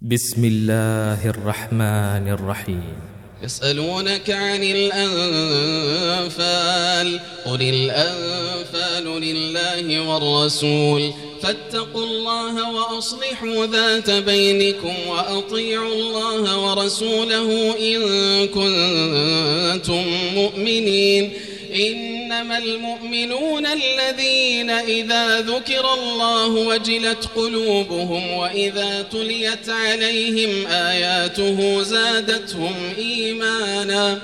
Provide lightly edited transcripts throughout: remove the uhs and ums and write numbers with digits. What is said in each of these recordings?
بسم الله الرحمن الرحيم. يسألونك عن الأنفال قل الأنفال لله والرسول فاتقوا الله وأصلحوا ذات بينكم وأطيعوا الله ورسوله إن كنتم مؤمنين. إنما المؤمنون الذين إذا ذكر الله وجلت قلوبهم وإذا تليت عليهم آياته زادتهم إيمانا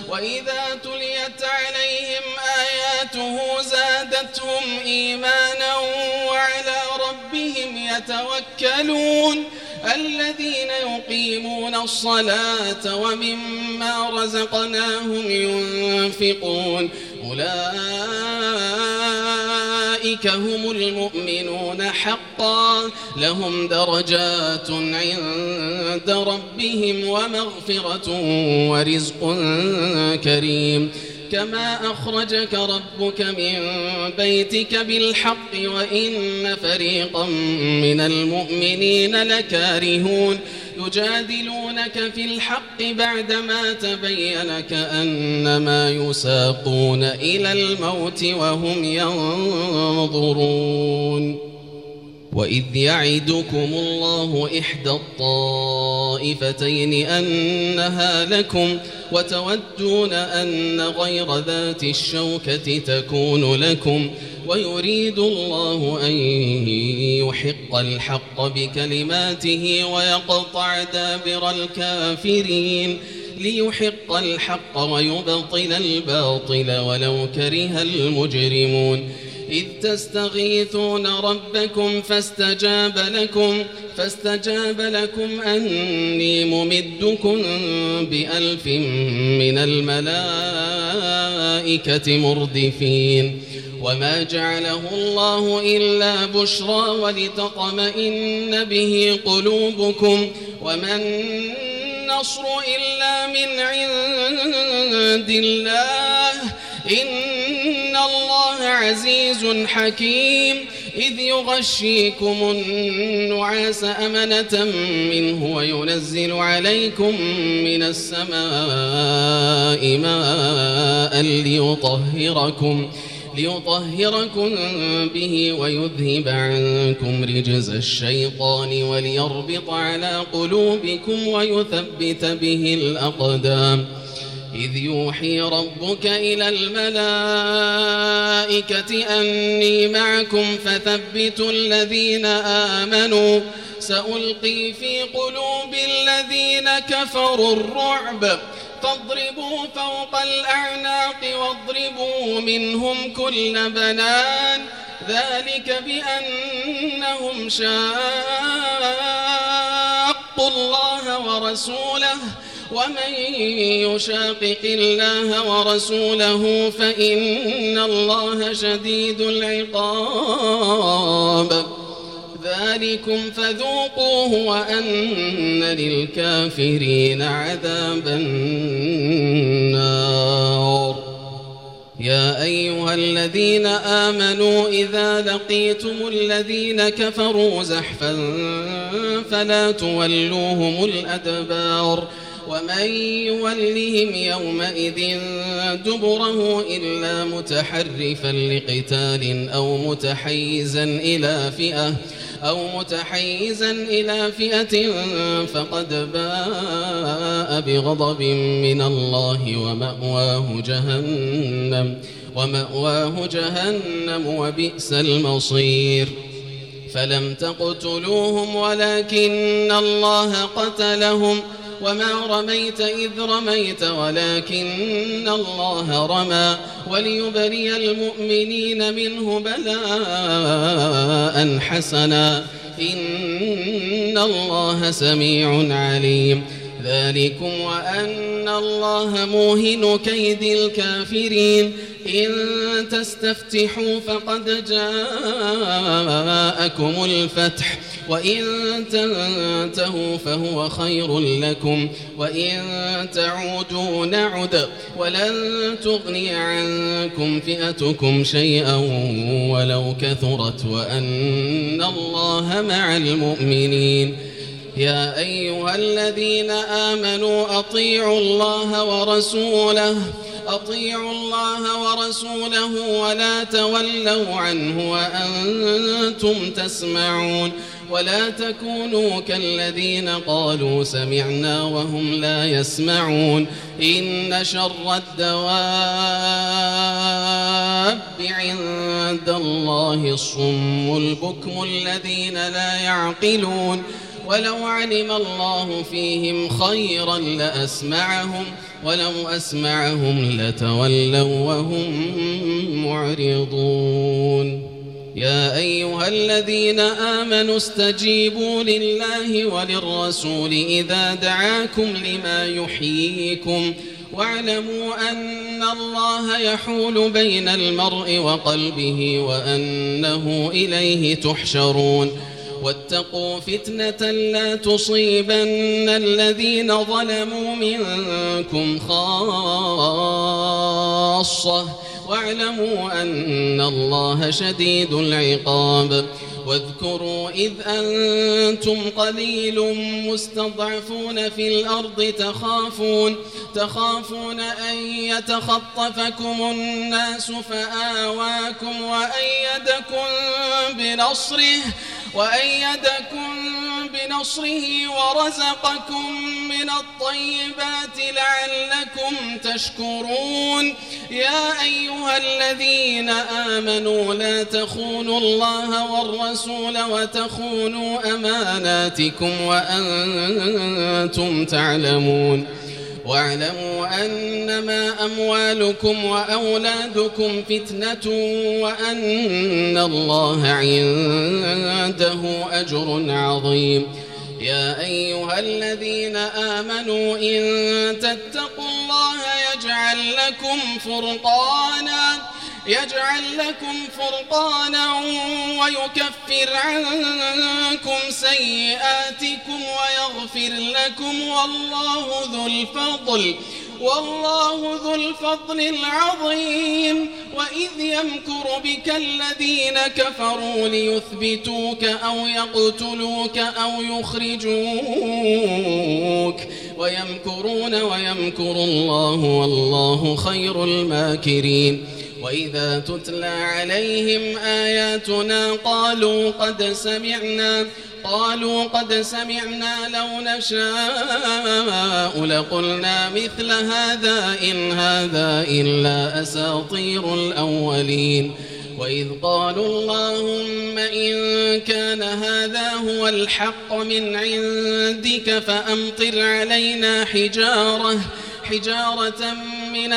وعلى ربهم يتوكلون. الذين يقيمون الصلاة ومما رزقناهم ينفقون أولئك هم المؤمنون حقا لهم درجات عند ربهم ومغفرة ورزق كريم. كما أخرجك ربك من بيتك بالحق وإن فريقا من المؤمنين لكارهون. يجادلونك في الحق بعدما تبين كأنما يساقون إلى الموت وهم ينظرون. وإذ يعدكم الله إحدى الطائفتين أنها لكم وتودون أن غير ذات الشوكة تكون لكم ويريد الله أن يحق الحق بكلماته ويقطع دابر الكافرين ليحق الحق ويبطل الباطل ولو كره المجرمون. إذ تستغيثون ربكم فاستجاب لكم أني ممدكم ب1000 من الملائكة مردفين. وما جعله الله إلا بشرى ولتطمئن به قلوبكم وما النصر إلا من عند الله إن الله عزيز حكيم. إذ يغشيكم النعاس أمنة منه وينزل عليكم من السماء ماء ليطهركم به ويذهب عنكم رجز الشيطان وليربط على قلوبكم ويثبت به الأقدام. إذ يوحي ربك إلى الملائكة أني معكم فثبتوا الذين آمنوا سألقي في قلوب الذين كفروا الرعب فاضربوا فوق الأعناق واضربوا منهم كل بنان ذلك بأنهم شاقوا الله ورسوله ومن يشاقق الله ورسوله فإن الله شديد العقاب. ذلكم فذوقوه وأن للكافرين عذاب النار. يا أيها الذين آمنوا إذا لقيتم الذين كفروا زحفا فلا تولوهم الأدبار ومن يولهم يومئذ دبره إلا متحرفا لقتال أو متحيزا إلى فئة فقد باء بغضب من الله ومأواه جهنم وبئس المصير. فلم تقتلوهم ولكن الله قتلهم وما رميت إذ رميت ولكن الله رمى وليبري المؤمنين منه بلاء حسنا إن الله سميع عليم. ذلكم وأن الله موهن كيد الكافرين. إن تستفتحوا فقد جاءكم الفتح وإن تنتهوا فهو خير لكم وإن تعودوا نعد ولن تغني عنكم فئتكم شيئا ولو كثرت وأن الله مع المؤمنين. يا أيها الذين آمنوا أطيعوا الله ورسوله ولا تولوا عنه وأنتم تسمعون ولا تكونوا كالذين قالوا سمعنا وهم لا يسمعون إن شر الدواب عند الله الصم البكم الذين لا يعقلون ولو علم الله فيهم خيرا لأسمعهم ولو أسمعهم لتولوا وهم معرضون يا أيها الذين آمنوا استجيبوا لله وللرسول إذا دعاكم لما يحييكم واعلموا أن الله يحول بين المرء وقلبه وأنه إليه تحشرون واتقوا فتنة لا تصيبن الذين ظلموا منكم خاصة واعلموا أن الله شديد العقاب واذكروا إذ أنتم قليل مستضعفون في الأرض تخافون أن يتخطفكم الناس فآواكم وأيدكم بنصره ورزقكم من الطيبات لعلكم تشكرون يا أيها الذين آمنوا لا تخونوا الله والرسول وتخونوا أماناتكم وأنتم تعلمون واعلموا أنما أموالكم وأولادكم فتنة وأن الله عنده أجر عظيم يا أيها الذين آمنوا إن تتقوا الله يجعل لكم فرقانا ويكفر عنكم سيئاتكم ويغفر لكم والله ذو الفضل العظيم وإذ يمكر بك الذين كفروا ليثبتوك أو يقتلوك أو يخرجوك ويمكرون ويمكر الله والله خير الماكرين وإذا تتلى عليهم آياتنا قالوا قد سمعنا لو نشاء لقلنا مثل هذا إن هذا إلا أساطير الأولين وإذ قالوا اللهم إن كان هذا هو الحق من عندك فأمطر علينا حجارة من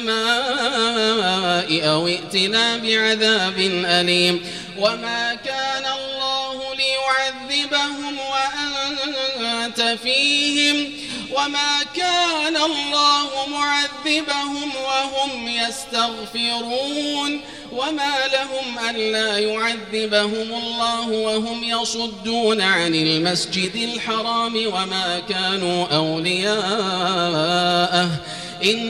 السماء أو ائتنا بعذاب أليم وما كان الله ليعذبهم وأنت فيهم وما كان الله معذبهم وهم يستغفرون وما لهم ألا يعذبهم الله وهم يصدون عن المسجد الحرام وما كانوا أولياءه إن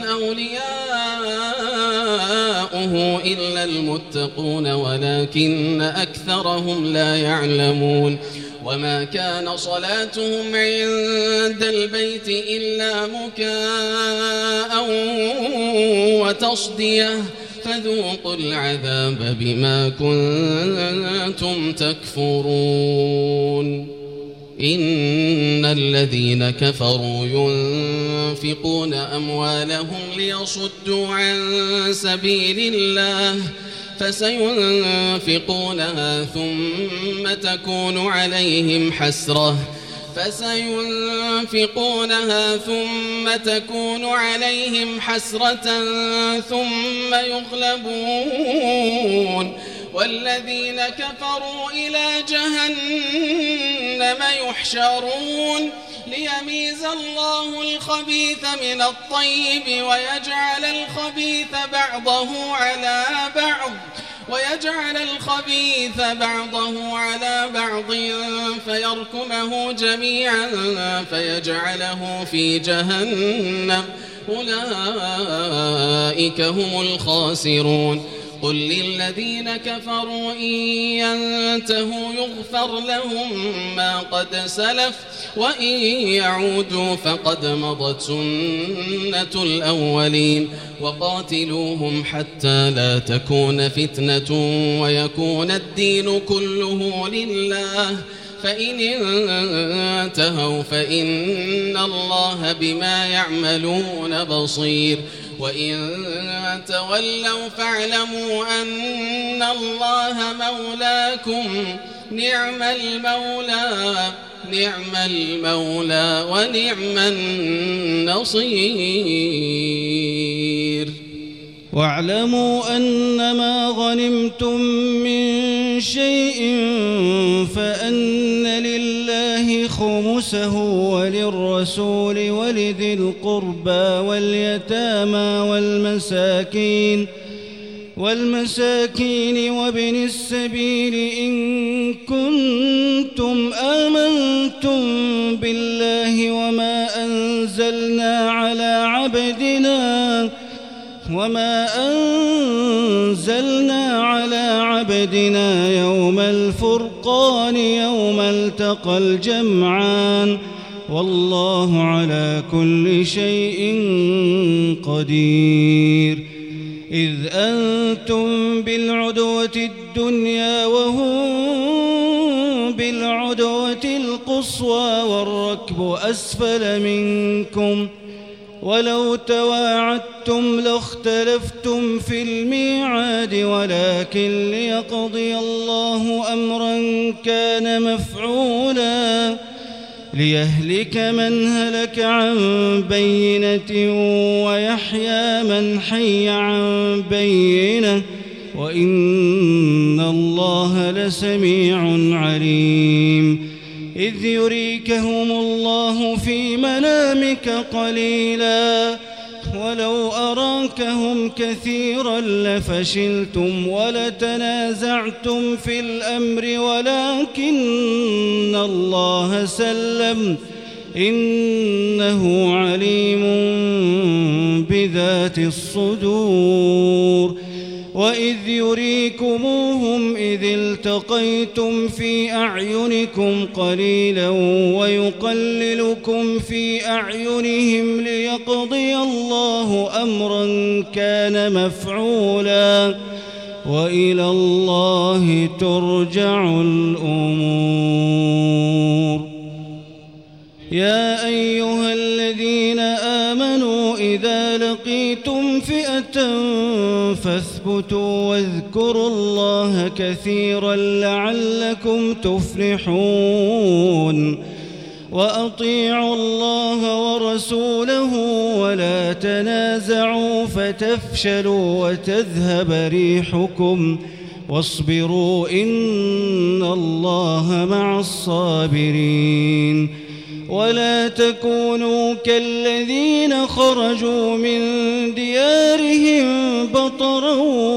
أولياؤه إلا المتقون ولكن أكثرهم لا يعلمون وما كان صلاتهم عند البيت إلا مكاء وتصدية فذوقوا العذاب بما كنتم تكفرون إن الذين كفروا ينفقون أموالهم ليصدوا عن سبيل الله فسينفقونها ثم تكون عليهم حسرة ثم يغلبون والذين كفروا إلى جهنم يحشرون ليميز الله الخبيث من الطيب ويجعل الخبيث بعضه على بعض فيركمه جميعا فيجعله في جهنم أولئك هم الخاسرون قل للذين كفروا إن ينتهوا يغفر لهم ما قد سلف وإن يعودوا فقد مضت سنة الأولين وقاتلوهم حتى لا تكون فتنة ويكون الدين كله لله فإن انتهوا فإن الله بما يعملون بصير وإن تولوا فاعلموا أن الله مولاكم نعم المولى ونعم النصير. واعلموا أنما غنمتم من شيء فأن لله خمسه وللرسول ولذي القربى واليتامى والمساكين وابن السبيل إن كنتم آمنتم بالله وما أنزلنا على عبدنا يوم الفرقان يوم التقى الجمعان والله على كل شيء قدير. إذ أنتم بالعدوة الدنيا وهم بالعدوة القصوى والركب أسفل منكم ولو تواعدتم لاختلفتم في الميعاد ولكن ليقضي الله أمرا كان مفعولا ليهلك من هلك عن بينة ويحيى من حي عن بينة وإن الله لسميع عليم. إذ يريكهم الله في منامك قليلا ولو أراكهم كثيرا لفشلتم ولتنازعتم في الأمر ولكن الله سلم إنه عليم بذات الصدور. وإذ يريكموهم إذ التقيتم في أعينكم قليلا ويقللكم في أعينهم ليقضي الله أمرا كان مفعولا وإلى الله ترجع الأمور. يا أيها الذين آمنوا إذا لقيتم فئة فاثبتوا واذكروا الله كثيرا لعلكم تفلحون. وأطيعوا الله ورسوله ولا تنازعوا فتفشلوا وتذهب ريحكم واصبروا إن الله مع الصابرين. ولا تكونوا كالذين خرجوا من ديارهم بطرا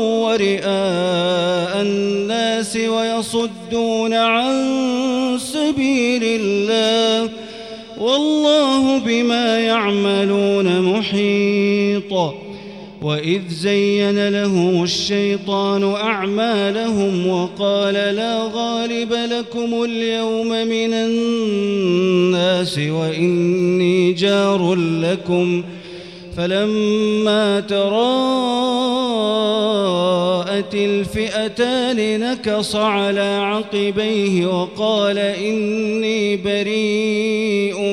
ورئاء الناس ويصدون عن سبيل الله والله بما يعملون محيط. وإذ زين لهم الشيطان أعمالهم وقال لا غالب لكم اليوم من الناس وإني جار لكم فلما تراءت الفئتان نكص على عقبيه وقال إني بريء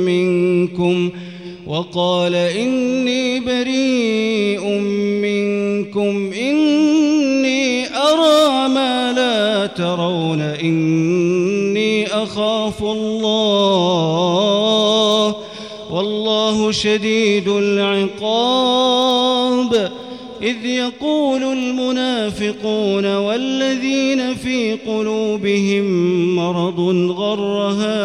منكم إني أرى ما لا ترون إني أخاف الله والله شديد العقاب. إذ يقول المنافقون والذين في قلوبهم مرض غر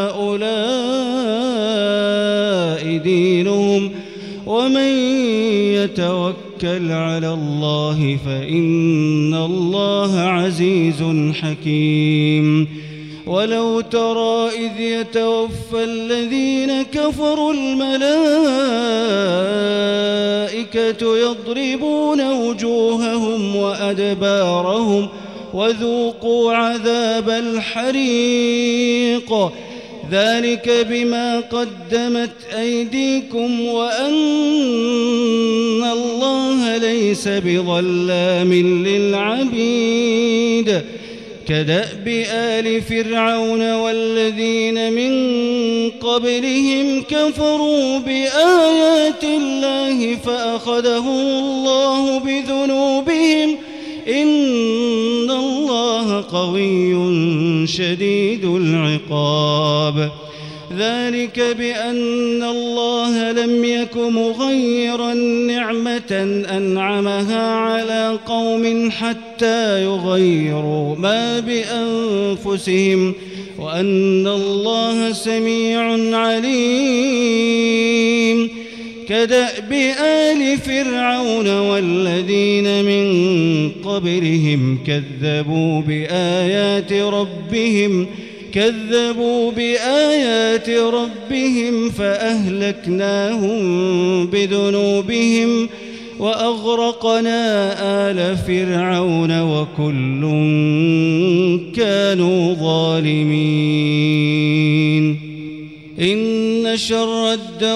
هؤلاء دينهم ومن يتوكل على الله فإن الله عزيز حكيم. ولو ترى إذ يتوفى الذين كفروا الملائكة الملائكة يضربون وجوههم وأدبارهم وذوقوا عذاب الحريق ذلك بما قدمت أيديكم وأن الله ليس بظلام للعبيد كدأب آل فرعون والذين من قبلهم كفروا بآيات الله فأخذهم الله بذنوبهم إن الله قوي شديد العقاب ذلك بأن الله لم يك مغيرا نعمة أنعمها على قوم حتى يغيروا ما بأنفسهم وأن الله سميع عليم كدأب آل فرعون والذين من قبلهم كذبوا بآيات ربهم فأهلكناهم بذنوبهم وأغرقنا آل فرعون وكل كانوا ظالمين إن شر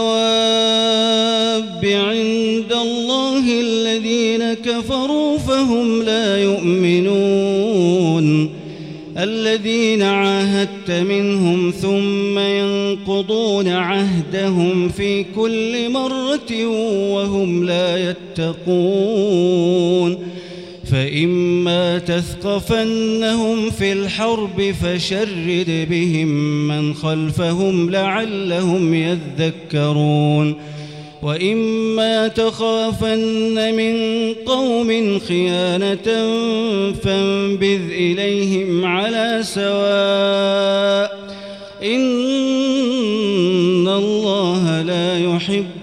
الدواب عند الله الذين كفروا فهم لا يؤمنون الذين عاهدت منهم ثم ينقضون عهدهم في كل مرة وهم لا يتقون فإما تثقفنهم في الحرب فشرد بهم من خلفهم لعلهم يذكرون وإما تخافن من قوم خيانة فانبذ إليهم على سواء إن الله لا يحب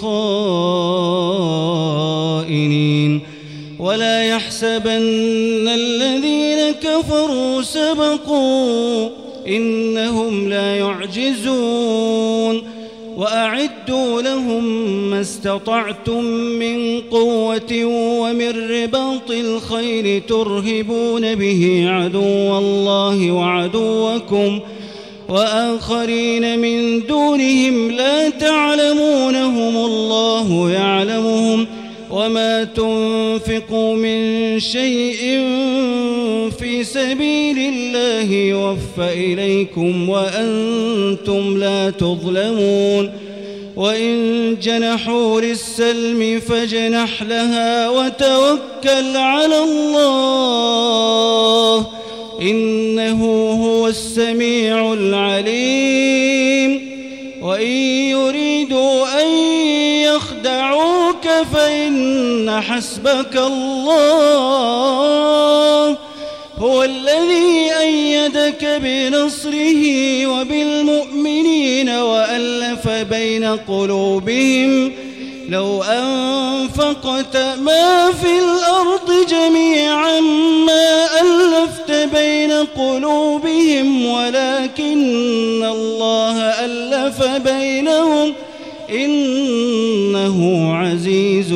الخائنين ولا يحسبن الذين كفروا سبقوا إنهم لا يعجزون وأعدوا لهم ما استطعتم من قوة ومن رباط الخيل ترهبون به عدو الله وعدوكم وآخرين من دونهم لا تعلمونهم الله يعلمهم وما تنفقوا من شيء في سبيل الله يوفى إليكم وأنتم لا تظلمون وإن جنحوا للسلم فاجنح لها وتوكل على الله إنه هو السميع العليم وإن يريدوا أن يخدعوك فإن حسبك الله هو الذي أيدك بنصره وبالمؤمنين وألف بين قلوبهم لو أنفقت ما في الأرض جميعا ما ألفت بين قلوبهم ولكن الله ألف بينهم إنه عزيز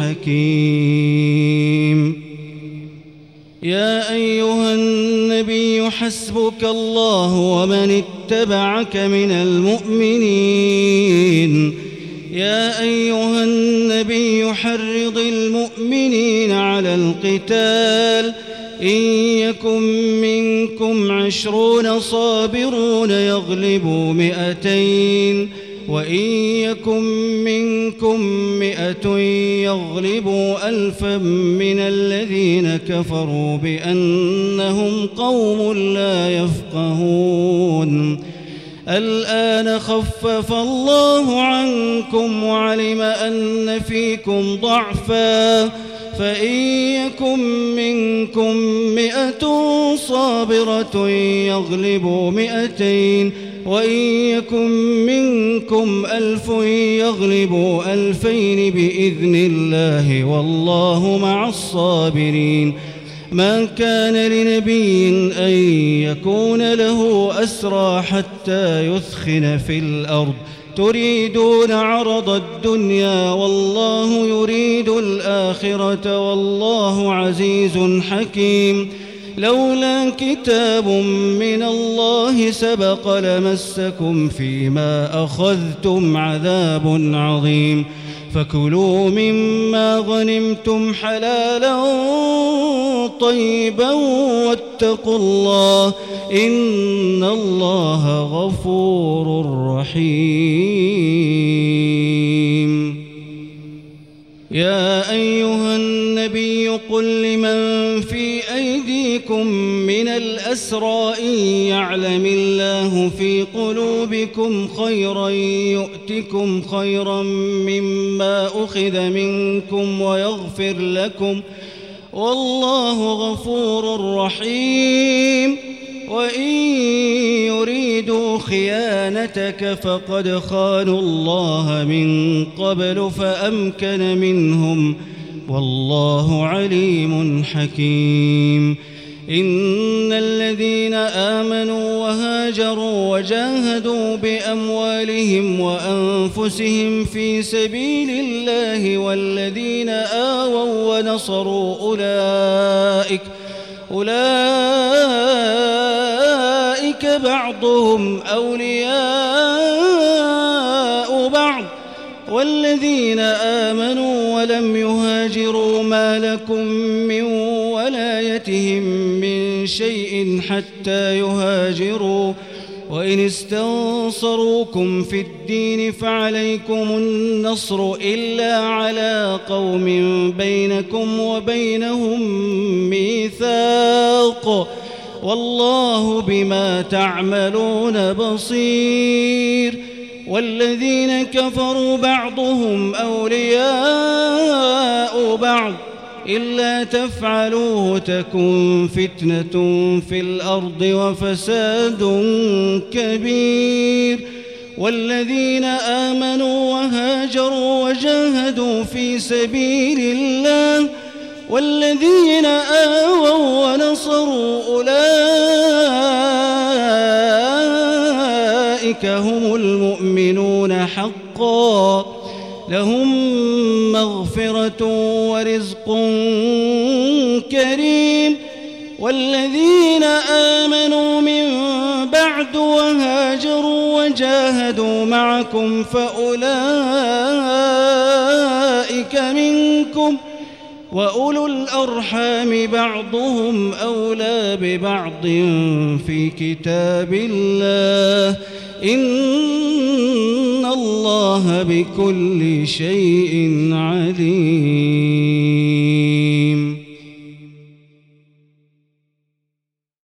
حكيم يا أيها النبي حسبك الله ومن اتبعك من المؤمنين يا أيها النبي حرض المؤمنين على القتال إن يكن منكم 20 صابرون يغلبوا 200 وإن يكن منكم 100 يغلبوا 1000 من الذين كفروا بأنهم قوم لا يفقهون الآن خفف الله عنكم وعلم أن فيكم ضعفا فإن يكن منكم 100 صابرة يغلبوا 200 وإن يكن منكم 1000 يغلبوا 2000 بإذن الله والله مع الصابرين ما كان لنبي أن يكون له أسرى حتى يثخن في الأرض تريدون عرض الدنيا والله يريد الآخرة والله عزيز حكيم. لولا كتاب من الله سبق لمسكم فيما أخذتم عذاب عظيم. فكلوا مما غنمتم حلالا طيبا واتقوا الله إن الله غفور رحيم. يا أيها النبي قل لمن في أيديكم من الأسرى إن يعلم الله في قلوبكم خيرا يؤتكم خيرا مما أخذ منكم ويغفر لكم والله غفور رحيم. وإن يريدوا خيانتك فقد خانوا الله من قبل فأمكن منهم والله عليم حكيم. إن الذين آمنوا وهاجروا وجاهدوا بأموالهم وأنفسهم في سبيل الله والذين آووا ونصروا أولئك بعضهم أولياء بعض والذين آمنوا ولم يهاجروا ما لكم من ولايتهم من شيء حتى يهاجروا وإن استنصروكم في الدين فعليكم النصر إلا على قوم بينكم وبينهم ميثاق والله بما تعملون بصير. والذين كفروا بعضهم أولياء بعض إلا تفعلوه تكن فتنة في الأرض وفساد كبير. والذين آمنوا وهاجروا وجاهدوا في سبيل الله والذين آووا ونصروا أولئك هم المؤمنون حقا لهم مغفرة ورزق كريم. والذين آمنوا من بعد وهاجروا وجاهدوا معكم فأولئك منكم وأولو الأرحام بعضهم أولى ببعض في كتاب الله إن الله بكل شيء عليم.